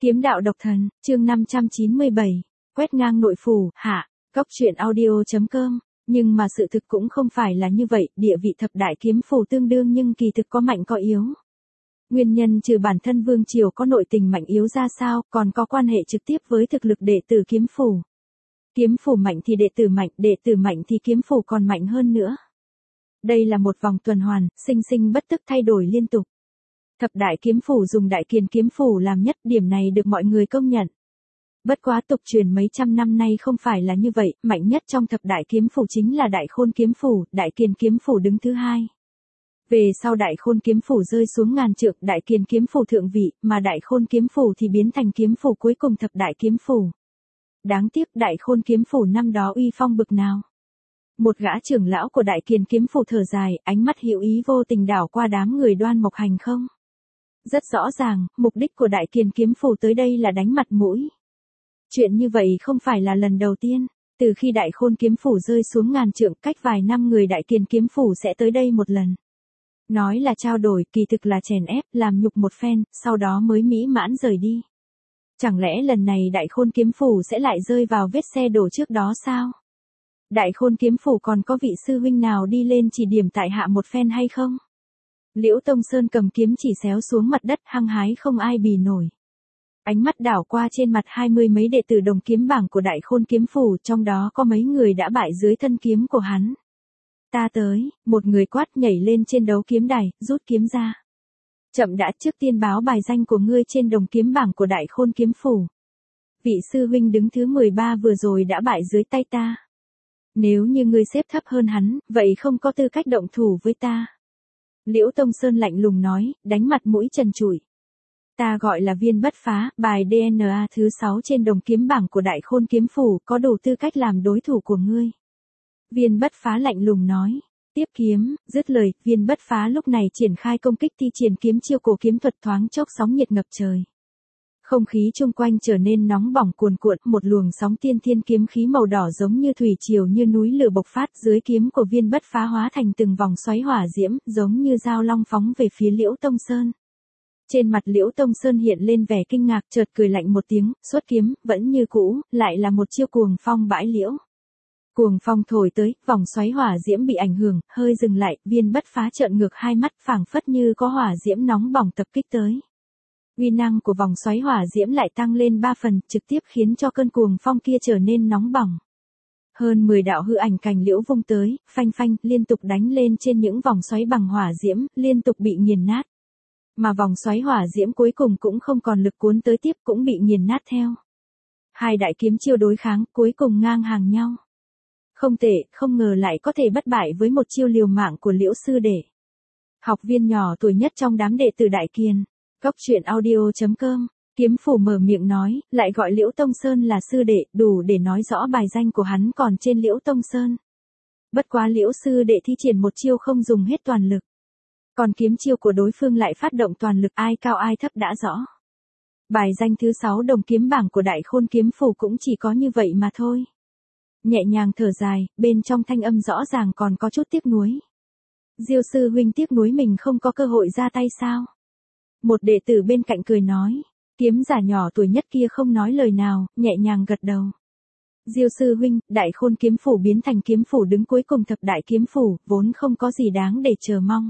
Kiếm đạo độc thần, chương 597, quét ngang nội phủ, hạ, Cốc truyện audio.com. Nhưng mà sự thực cũng không phải là như vậy, địa vị thập đại kiếm phủ tương đương nhưng kỳ thực có mạnh có yếu. Nguyên nhân trừ bản thân vương triều có nội tình mạnh yếu ra sao, còn có quan hệ trực tiếp với thực lực đệ tử kiếm phủ. Kiếm phủ mạnh thì đệ tử mạnh thì kiếm phủ còn mạnh hơn nữa. Đây là một vòng tuần hoàn, sinh sinh bất tức thay đổi liên tục. Thập đại kiếm phủ dùng Đại Kiền kiếm phủ làm nhất, điểm này được mọi người công nhận. Bất quá tục truyền mấy trăm năm nay không phải là như vậy, mạnh nhất trong thập đại kiếm phủ chính là Đại Khôn kiếm phủ, Đại Kiền kiếm phủ đứng thứ hai. Về sau Đại Khôn kiếm phủ rơi xuống ngàn trượng, Đại Kiền kiếm phủ thượng vị, mà Đại Khôn kiếm phủ thì biến thành kiếm phủ cuối cùng thập đại kiếm phủ. Đáng tiếc Đại Khôn kiếm phủ năm đó uy phong bực nào. Một gã trưởng lão của Đại Kiền kiếm phủ thở dài, ánh mắt hữu ý vô tình đảo qua đám người Đoan Mộc Hành không. Rất rõ ràng, mục đích của Đại Kiền kiếm phủ tới đây là đánh mặt mũi. Chuyện như vậy không phải là lần đầu tiên, từ khi Đại Khôn kiếm phủ rơi xuống ngàn trượng, cách vài năm người Đại Kiền kiếm phủ sẽ tới đây một lần. Nói là trao đổi, kỳ thực là chèn ép, làm nhục một phen, sau đó mới mỹ mãn rời đi. Chẳng lẽ lần này Đại Khôn kiếm phủ sẽ lại rơi vào vết xe đổ trước đó sao? Đại Khôn kiếm phủ còn có vị sư huynh nào đi lên chỉ điểm tại hạ một phen hay không? Liễu Tông Sơn cầm kiếm chỉ xéo xuống mặt đất, hăng hái không ai bì nổi. Ánh mắt đảo qua trên mặt 20 mấy đệ tử đồng kiếm bảng của Đại Khôn kiếm phủ, trong đó có mấy người đã bại dưới thân kiếm của hắn. Ta tới, một người quát nhảy lên trên đấu kiếm đài, rút kiếm ra. Chậm đã, trước tiên báo bài danh của ngươi trên đồng kiếm bảng của Đại Khôn kiếm phủ. Vị sư huynh đứng thứ 13 vừa rồi đã bại dưới tay ta. Nếu như ngươi xếp thấp hơn hắn, vậy không có tư cách động thủ với ta. Liễu Tông Sơn lạnh lùng nói, đánh mặt mũi trần trụi. Ta gọi là Viên Bất Phá, bài DNA thứ 6 trên đồng kiếm bảng của Đại Khôn kiếm phủ, có đủ tư cách làm đối thủ của ngươi. Viên Bất Phá lạnh lùng nói. Tiếp kiếm, dứt lời, Viên Bất Phá lúc này triển khai công kích, thi triển kiếm chiêu cổ kiếm thuật, thoáng chốc sóng nhiệt ngập trời. Không khí chung quanh trở nên nóng bỏng cuồn cuộn, một luồng sóng tiên thiên kiếm khí màu đỏ giống như thủy triều như núi lửa bộc phát, dưới kiếm của Viên Bất Phá hóa thành từng vòng xoáy hỏa diễm, giống như dao long phóng về phía Liễu Tông Sơn. Trên mặt Liễu Tông Sơn hiện lên vẻ kinh ngạc, chợt cười lạnh một tiếng, xuất kiếm, vẫn như cũ, lại là một chiêu cuồng phong bãi liễu. Cuồng phong thổi tới, vòng xoáy hỏa diễm bị ảnh hưởng, hơi dừng lại, Viên Bất Phá trợn ngược hai mắt, phảng phất như có hỏa diễm nóng bỏng tập kích tới. Uy năng của vòng xoáy hỏa diễm lại tăng lên 3 phần, trực tiếp khiến cho cơn cuồng phong kia trở nên nóng bỏng. Hơn 10 đạo hư ảnh cành liễu vung tới, phanh phanh, liên tục đánh lên trên những vòng xoáy bằng hỏa diễm, liên tục bị nghiền nát. Mà vòng xoáy hỏa diễm cuối cùng cũng không còn lực cuốn tới tiếp, cũng bị nghiền nát theo. Hai đại kiếm chiêu đối kháng, cuối cùng ngang hàng nhau. Không tệ, không ngờ lại có thể bất bại với một chiêu liều mạng của Liễu sư đệ. Học viên nhỏ tuổi nhất trong đám đệ tử Đại Kiền. Cốc truyện audio.com, kiếm phủ mở miệng nói, lại gọi Liễu Tông Sơn là sư đệ, đủ để nói rõ bài danh của hắn còn trên Liễu Tông Sơn. Bất quá Liễu sư đệ thi triển một chiêu không dùng hết toàn lực. Còn kiếm chiêu của đối phương lại phát động toàn lực, ai cao ai thấp đã rõ. Bài danh thứ 6 đồng kiếm bảng của Đại Khôn kiếm phủ cũng chỉ có như vậy mà thôi. Nhẹ nhàng thở dài, bên trong thanh âm rõ ràng còn có chút tiếc nuối. Diêu sư huynh tiếc nuối mình không có cơ hội ra tay sao? Một đệ tử bên cạnh cười nói. Kiếm giả nhỏ tuổi nhất kia không nói lời nào, nhẹ nhàng gật đầu. Diêu sư huynh, Đại Khôn kiếm phủ biến thành kiếm phủ đứng cuối cùng thập đại kiếm phủ, vốn không có gì đáng để chờ mong.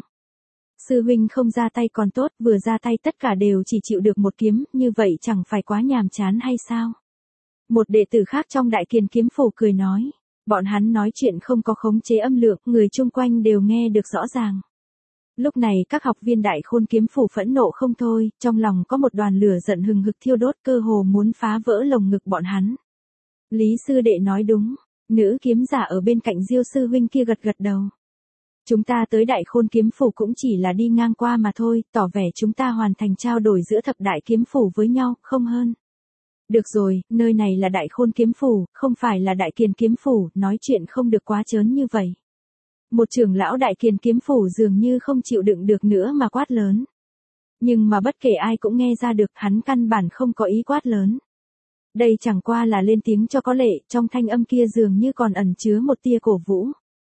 Sư huynh không ra tay còn tốt, vừa ra tay tất cả đều chỉ chịu được một kiếm, như vậy chẳng phải quá nhàm chán hay sao? Một đệ tử khác trong Đại Kiền kiếm phủ cười nói. Bọn hắn nói chuyện không có khống chế âm lượng, người chung quanh đều nghe được rõ ràng. Lúc này các học viên Đại Khôn kiếm phủ phẫn nộ không thôi, trong lòng có một đoàn lửa giận hừng hực thiêu đốt, cơ hồ muốn phá vỡ lồng ngực bọn hắn. Lý sư đệ nói đúng, nữ kiếm giả ở bên cạnh Diêu sư huynh kia gật gật đầu. Chúng ta tới Đại Khôn kiếm phủ cũng chỉ là đi ngang qua mà thôi, tỏ vẻ chúng ta hoàn thành trao đổi giữa thập đại kiếm phủ với nhau, không hơn. Được rồi, nơi này là Đại Khôn kiếm phủ, không phải là Đại Kiền kiếm phủ, nói chuyện không được quá trớn như vậy. Một trưởng lão Đại Kiền kiếm phủ dường như không chịu đựng được nữa mà quát lớn. Nhưng mà bất kể ai cũng nghe ra được, hắn căn bản không có ý quát lớn. Đây chẳng qua là lên tiếng cho có lệ, trong thanh âm kia dường như còn ẩn chứa một tia cổ vũ.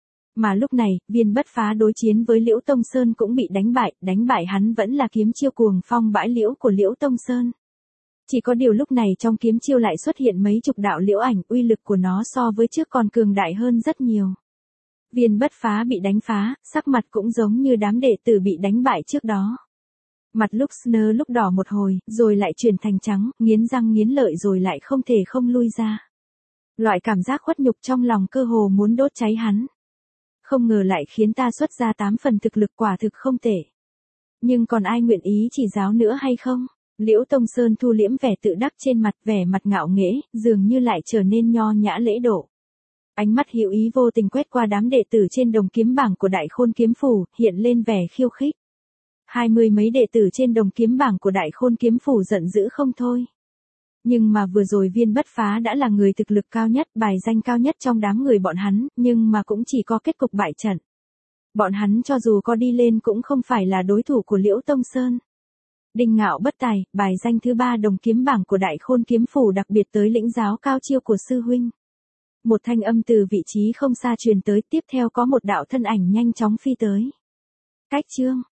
Mà lúc này, Viên Bất Phá đối chiến với Liễu Tông Sơn cũng bị đánh bại hắn vẫn là kiếm chiêu cuồng phong bãi liễu của Liễu Tông Sơn. Chỉ có điều lúc này trong kiếm chiêu lại xuất hiện mấy chục đạo liễu ảnh, uy lực của nó so với trước còn cường đại hơn rất nhiều. Viên Bất Phá bị đánh phá, sắc mặt cũng giống như đám đệ tử bị đánh bại trước đó. Mặt Luxner lúc đỏ một hồi, rồi lại chuyển thành trắng, nghiến răng nghiến lợi rồi lại không thể không lui ra. Loại cảm giác khuất nhục trong lòng cơ hồ muốn đốt cháy hắn. Không ngờ lại khiến ta xuất ra 8 phần thực lực, quả thực không tệ. Nhưng còn ai nguyện ý chỉ giáo nữa hay không? Liễu Tông Sơn thu liễm vẻ tự đắc trên mặt, vẻ mặt ngạo nghễ, dường như lại trở nên nho nhã lễ độ. Ánh mắt hữu ý vô tình quét qua đám đệ tử trên đồng kiếm bảng của Đại Khôn Kiếm Phủ, hiện lên vẻ khiêu khích. 20 mấy đệ tử trên đồng kiếm bảng của Đại Khôn Kiếm Phủ giận dữ không thôi. Nhưng mà vừa rồi Viên Bất Phá đã là người thực lực cao nhất, bài danh cao nhất trong đám người bọn hắn, nhưng mà cũng chỉ có kết cục bại trận. Bọn hắn cho dù có đi lên cũng không phải là đối thủ của Liễu Tông Sơn. Đinh Ngạo bất tài, bài danh thứ 3 đồng kiếm bảng của Đại Khôn Kiếm Phủ đặc biệt tới lĩnh giáo cao chiêu của sư huynh. Một thanh âm từ vị trí không xa truyền tới, tiếp theo có một đạo thân ảnh nhanh chóng phi tới. Cách chương